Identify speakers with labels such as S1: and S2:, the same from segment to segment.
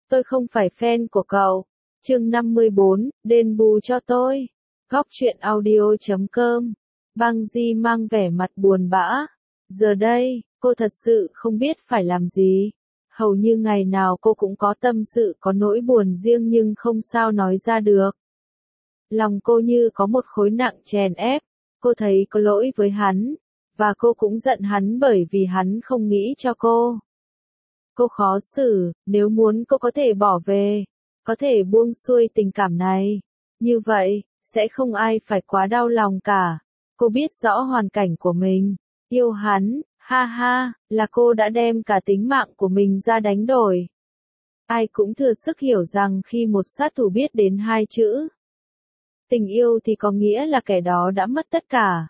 S1: Tôi không phải fan của cậu. Chương 54, đền bù cho tôi. Góc truyện audio.com. Băng Di mang vẻ mặt buồn bã. Giờ đây, cô thật sự không biết phải làm gì. Hầu như ngày nào cô cũng có tâm sự có nỗi buồn riêng nhưng không sao nói ra được. Lòng cô như có một khối nặng chèn ép. Cô thấy có lỗi với hắn. Và cô cũng giận hắn bởi vì hắn không nghĩ cho cô. Cô khó xử, nếu muốn cô có thể bỏ về. Có thể buông xuôi tình cảm này. Như vậy, sẽ không ai phải quá đau lòng cả. Cô biết rõ hoàn cảnh của mình. Yêu hắn, ha ha, là cô đã đem cả tính mạng của mình ra đánh đổi. Ai cũng thừa sức hiểu rằng khi một sát thủ biết đến hai chữ tình yêu thì có nghĩa là kẻ đó đã mất tất cả.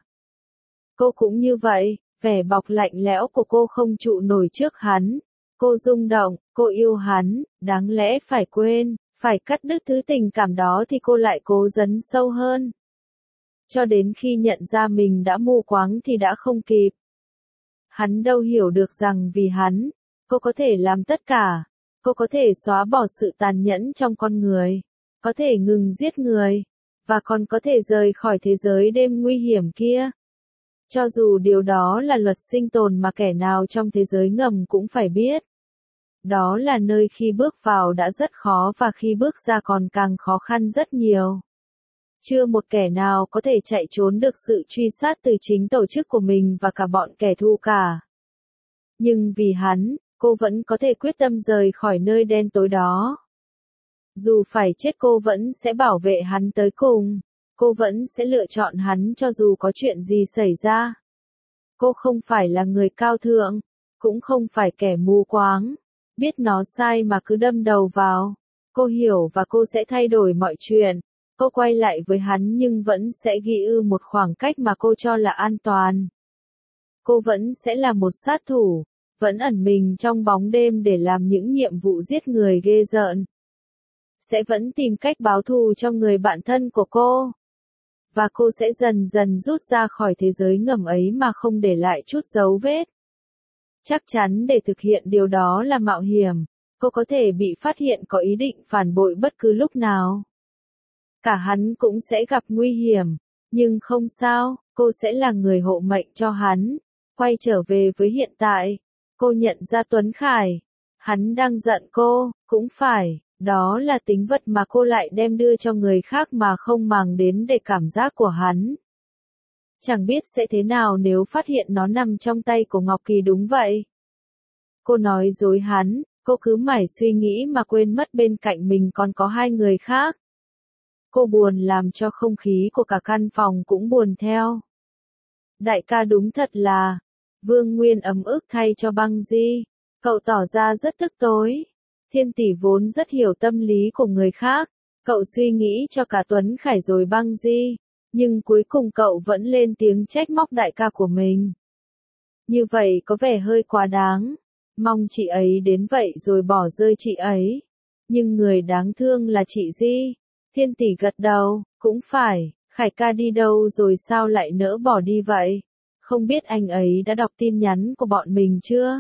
S1: Cô cũng như vậy, vẻ bọc lạnh lẽo của cô không trụ nổi trước hắn. Cô rung động, cô yêu hắn, đáng lẽ phải quên, phải cắt đứt thứ tình cảm đó thì cô lại cố dấn sâu hơn. Cho đến khi nhận ra mình đã mù quáng thì đã không kịp. Hắn đâu hiểu được rằng vì hắn, cô có thể làm tất cả. Cô có thể xóa bỏ sự tàn nhẫn trong con người, có thể ngừng giết người, và còn có thể rời khỏi thế giới đêm nguy hiểm kia. Cho dù điều đó là luật sinh tồn mà kẻ nào trong thế giới ngầm cũng phải biết. Đó là nơi khi bước vào đã rất khó và khi bước ra còn càng khó khăn rất nhiều. Chưa một kẻ nào có thể chạy trốn được sự truy sát từ chính tổ chức của mình và cả bọn kẻ thù cả. Nhưng vì hắn, cô vẫn có thể quyết tâm rời khỏi nơi đen tối đó. Dù phải chết cô vẫn sẽ bảo vệ hắn tới cùng. Cô vẫn sẽ lựa chọn hắn cho dù có chuyện gì xảy ra. Cô không phải là người cao thượng, cũng không phải kẻ mù quáng. Biết nó sai mà cứ đâm đầu vào. Cô hiểu và cô sẽ thay đổi mọi chuyện. Cô quay lại với hắn nhưng vẫn sẽ ghi ư một khoảng cách mà cô cho là an toàn. Cô vẫn sẽ là một sát thủ, vẫn ẩn mình trong bóng đêm để làm những nhiệm vụ giết người ghê rợn. Sẽ vẫn tìm cách báo thù cho người bạn thân của cô. Và cô sẽ dần dần rút ra khỏi thế giới ngầm ấy mà không để lại chút dấu vết. Chắc chắn để thực hiện điều đó là mạo hiểm, cô có thể bị phát hiện có ý định phản bội bất cứ lúc nào. Cả hắn cũng sẽ gặp nguy hiểm, nhưng không sao, cô sẽ là người hộ mệnh cho hắn. Quay trở về với hiện tại, cô nhận ra Tuấn Khải. Hắn đang giận cô, cũng phải, đó là tính vật mà cô lại đem đưa cho người khác mà không màng đến để cảm giác của hắn. Chẳng biết sẽ thế nào nếu phát hiện nó nằm trong tay của Ngọc Kỳ đúng vậy. Cô nói dối hắn, cô cứ mải suy nghĩ mà quên mất bên cạnh mình còn có hai người khác. Cô buồn làm cho không khí của cả căn phòng cũng buồn theo. Đại ca đúng thật là, Vương Nguyên ấm ức thay cho Băng Di, cậu tỏ ra rất tức tối. Thiên tỷ vốn rất hiểu tâm lý của người khác, cậu suy nghĩ cho cả Tuấn Khải rồi Băng Di, nhưng cuối cùng cậu vẫn lên tiếng trách móc đại ca của mình. Như vậy có vẻ hơi quá đáng, mong chị ấy đến vậy rồi bỏ rơi chị ấy. Nhưng người đáng thương là chị Di. Thiên tỷ gật đầu, cũng phải, Khải ca đi đâu rồi sao lại nỡ bỏ đi vậy? Không biết anh ấy đã đọc tin nhắn của bọn mình chưa?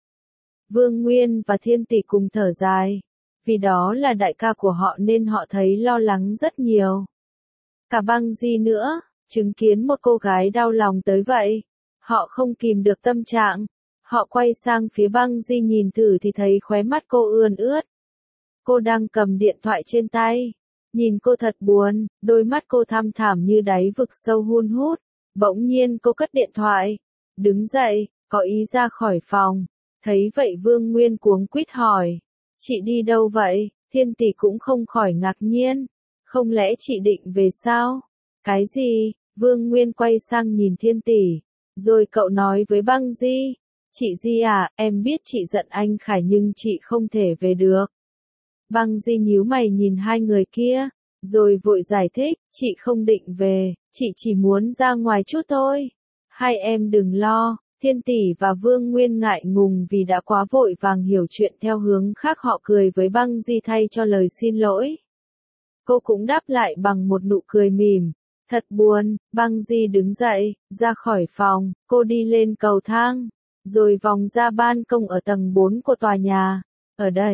S1: Vương Nguyên và Thiên tỷ cùng thở dài. Vì đó là đại ca của họ nên họ thấy lo lắng rất nhiều. Cả Băng Di nữa, chứng kiến một cô gái đau lòng tới vậy. Họ không kìm được tâm trạng. Họ quay sang phía Băng Di nhìn thử thì thấy khóe mắt cô ươn ướt. Cô đang cầm điện thoại trên tay. Nhìn cô thật buồn, đôi mắt cô thăm thẳm như đáy vực sâu hun hút. Bỗng nhiên cô cất điện thoại. Đứng dậy, có ý ra khỏi phòng. Thấy vậy Vương Nguyên cuống quýt hỏi. Chị đi đâu vậy? Thiên tỷ cũng không khỏi ngạc nhiên. Không lẽ chị định về sao? Cái gì? Vương Nguyên quay sang nhìn Thiên tỷ. Rồi cậu nói với Băng Di. Chị Di à, em biết chị giận anh Khải nhưng chị không thể về được. Băng Di nhíu mày nhìn hai người kia. Rồi vội giải thích, chị không định về, chị chỉ muốn ra ngoài chút thôi. Hai em đừng lo. Thiên tỷ và Vương Nguyên ngại ngùng vì đã quá vội vàng hiểu chuyện theo hướng khác. Họ cười với Băng Di thay cho lời xin lỗi. Cô cũng đáp lại bằng một nụ cười mỉm. Thật buồn. Băng Di đứng dậy, ra khỏi phòng, cô đi lên cầu thang, rồi vòng ra ban công ở tầng 4 của tòa nhà. Ở đấy,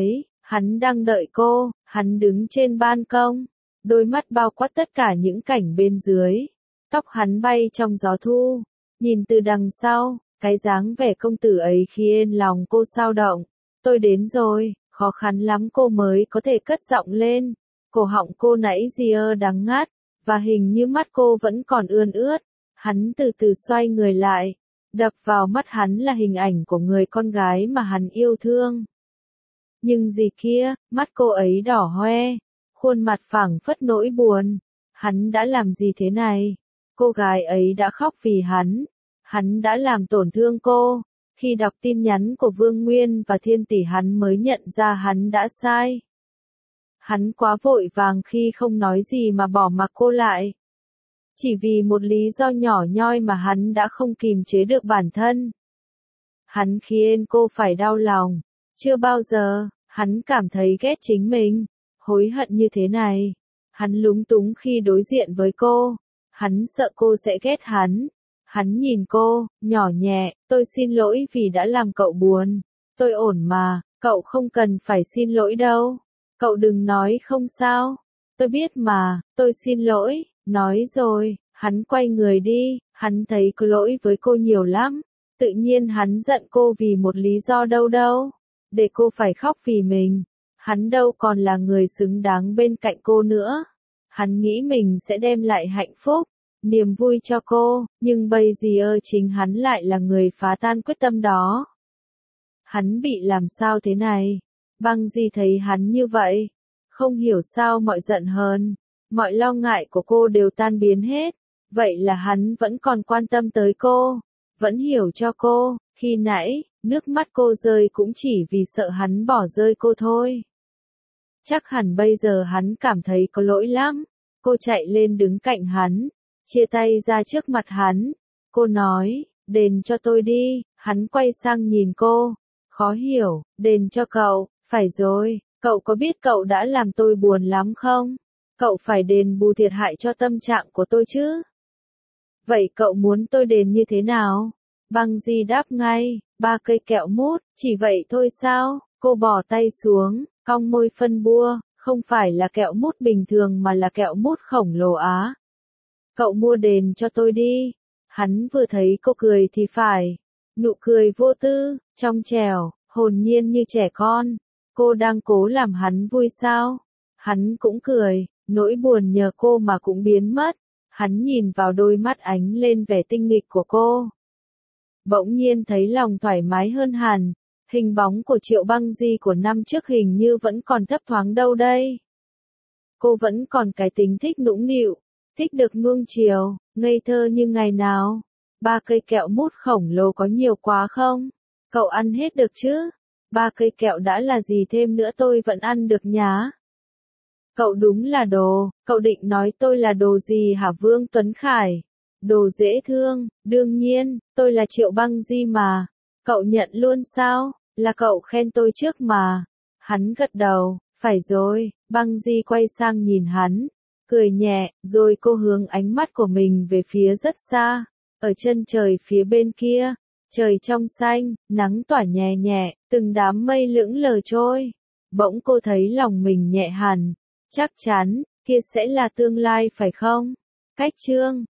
S1: Hắn đang đợi cô, hắn đứng trên ban công, đôi mắt bao quát tất cả những cảnh bên dưới. Tóc hắn bay trong gió thu, nhìn từ đằng sau, cái dáng vẻ công tử ấy khiến lòng cô xao động. Tôi đến rồi, khó khăn lắm cô mới có thể cất giọng lên. Cổ họng cô nãy giờ đắng ngắt, và hình như mắt cô vẫn còn ươn ướt. Hắn từ từ xoay người lại, đập vào mắt hắn là hình ảnh của người con gái mà hắn yêu thương. Nhưng gì kia, mắt cô ấy đỏ hoe, khuôn mặt phảng phất nỗi buồn. Hắn đã làm gì thế này? Cô gái ấy đã khóc vì hắn đã làm tổn thương cô. Khi đọc tin nhắn của Vương Nguyên và Thiên Tỷ hắn mới nhận ra hắn đã sai. Hắn quá vội vàng khi không nói gì mà bỏ mặc cô lại. Chỉ vì một lý do nhỏ nhoi mà hắn đã không kìm chế được bản thân. Hắn khiến cô phải đau lòng. Chưa bao giờ, hắn cảm thấy ghét chính mình, hối hận như thế này. Hắn lúng túng khi đối diện với cô. Hắn sợ cô sẽ ghét hắn. Hắn nhìn cô, nhỏ nhẹ, tôi xin lỗi vì đã làm cậu buồn. Tôi ổn mà, cậu không cần phải xin lỗi đâu. Cậu đừng nói không sao. Tôi biết mà, tôi xin lỗi. Nói rồi, hắn quay người đi, hắn thấy có lỗi với cô nhiều lắm. Tự nhiên hắn giận cô vì một lý do đâu. Để cô phải khóc vì mình. Hắn đâu còn là người xứng đáng bên cạnh cô nữa. Hắn nghĩ mình sẽ đem lại hạnh phúc, niềm vui cho cô, nhưng bây giờ chính hắn lại là người phá tan quyết tâm đó. Hắn bị làm sao thế này? Băng Di thấy hắn như vậy, không hiểu sao mọi giận hờn, mọi lo ngại của cô đều tan biến hết. Vậy là hắn vẫn còn quan tâm tới cô, vẫn hiểu cho cô. Khi nãy, nước mắt cô rơi cũng chỉ vì sợ hắn bỏ rơi cô thôi. Chắc hẳn bây giờ hắn cảm thấy có lỗi lắm. Cô chạy lên đứng cạnh hắn, chia tay ra trước mặt hắn. Cô nói, đền cho tôi đi. Hắn quay sang nhìn cô, khó hiểu, đền cho cậu, phải rồi, cậu có biết cậu đã làm tôi buồn lắm không? Cậu phải đền bù thiệt hại cho tâm trạng của tôi chứ. Vậy cậu muốn tôi đền như thế nào? Băng Di đáp ngay, 3 cây kẹo mút, chỉ vậy thôi sao? Cô bỏ tay xuống, cong môi phân bua, không phải là kẹo mút bình thường mà là kẹo mút khổng lồ á. Cậu mua đền cho tôi đi. Hắn vừa thấy cô cười thì phải. Nụ cười vô tư, trong trẻo, hồn nhiên như trẻ con. Cô đang cố làm hắn vui sao? Hắn cũng cười, nỗi buồn nhờ cô mà cũng biến mất. Hắn nhìn vào đôi mắt ánh lên vẻ tinh nghịch của cô. Bỗng nhiên thấy lòng thoải mái hơn hẳn. Hình bóng của Triệu Băng Di của năm trước hình như vẫn còn thấp thoáng đâu đây. Cô vẫn còn cái tính thích nũng nịu, thích được nuông chiều, ngây thơ như ngày nào. 3 cây kẹo mút khổng lồ có nhiều quá không? Cậu ăn hết được chứ? 3 cây kẹo đã là gì thêm nữa tôi vẫn ăn được nhá. Cậu đúng là đồ, cậu định nói tôi là đồ gì hả Vương Tuấn Khải? Đồ dễ thương, đương nhiên, tôi là Triệu Băng Di mà. Cậu nhận luôn sao? Là cậu khen tôi trước mà. Hắn gật đầu, phải rồi. Băng Di quay sang nhìn hắn, cười nhẹ, rồi cô hướng ánh mắt của mình về phía rất xa. Ở chân trời phía bên kia, trời trong xanh, nắng tỏa nhẹ nhẹ, từng đám mây lững lờ trôi. Bỗng cô thấy lòng mình nhẹ hẳn, chắc chắn, kia sẽ là tương lai phải không? Cách chương